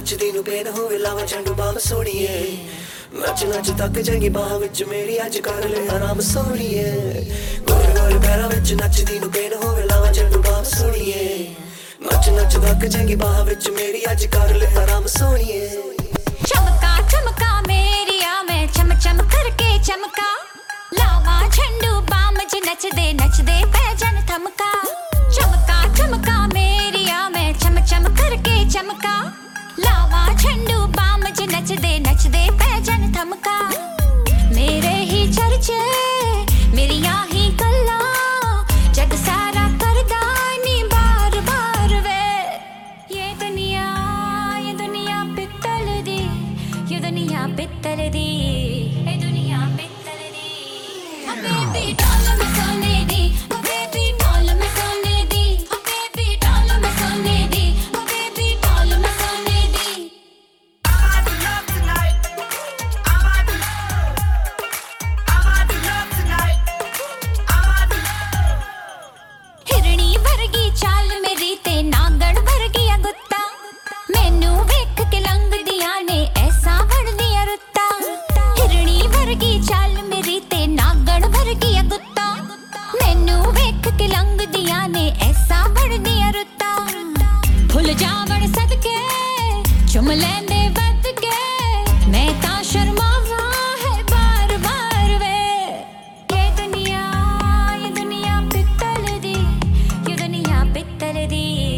नचदी नू बेन होवे लावा झंडू बाम सोनिए नच नच तक जाएगी बाह विच मेरी अज कर ले आराम सोनिए गोरे गोरे पैरां विच नचदी नू बेन होवे लावा झंडू बाम सोनिए नच नच तक जाएगी बाह विच मेरी अज कर ले आराम सोनिए चमका चमका मेरिया मैं चम चम करके चमका लावा झंडू बाम च नचदे पैजन थमका चमका चमका मेरिया मैं चम चम करके चमका लावा झंडू बाम च नचदे पैजन थमका मेरे ही चर्चे मेरिया ही गल्ला जग सारा करदा नी बार बार वे ये दुनिया पित्तल दी ये दुनिया पित्तल दी ये दुनिया पित्तल दी बेबी डॉल में सोने दी बेबी डॉल में सोने दी बेबी डॉल में सोने दी बेबी डॉल में सोने दी हिरणी वर्गी चाल मेरी ते नागण वर्गी गुत्ता मैनू वेख के लंघ दिया ने ऐसा बन दिया रुत्ता हिरणी वर्गी चाल मेरी ते नागण वर्गी गुत्ता मैनू वेख के लंघ दिया ने ऐसा बन दिया रुत्ता भुल जावण सदके चुम लैंदे वध के मैं ता शर्मावा है बार बार वे ये दुनिया पित्तल दी ये दुनिया पित्तल दी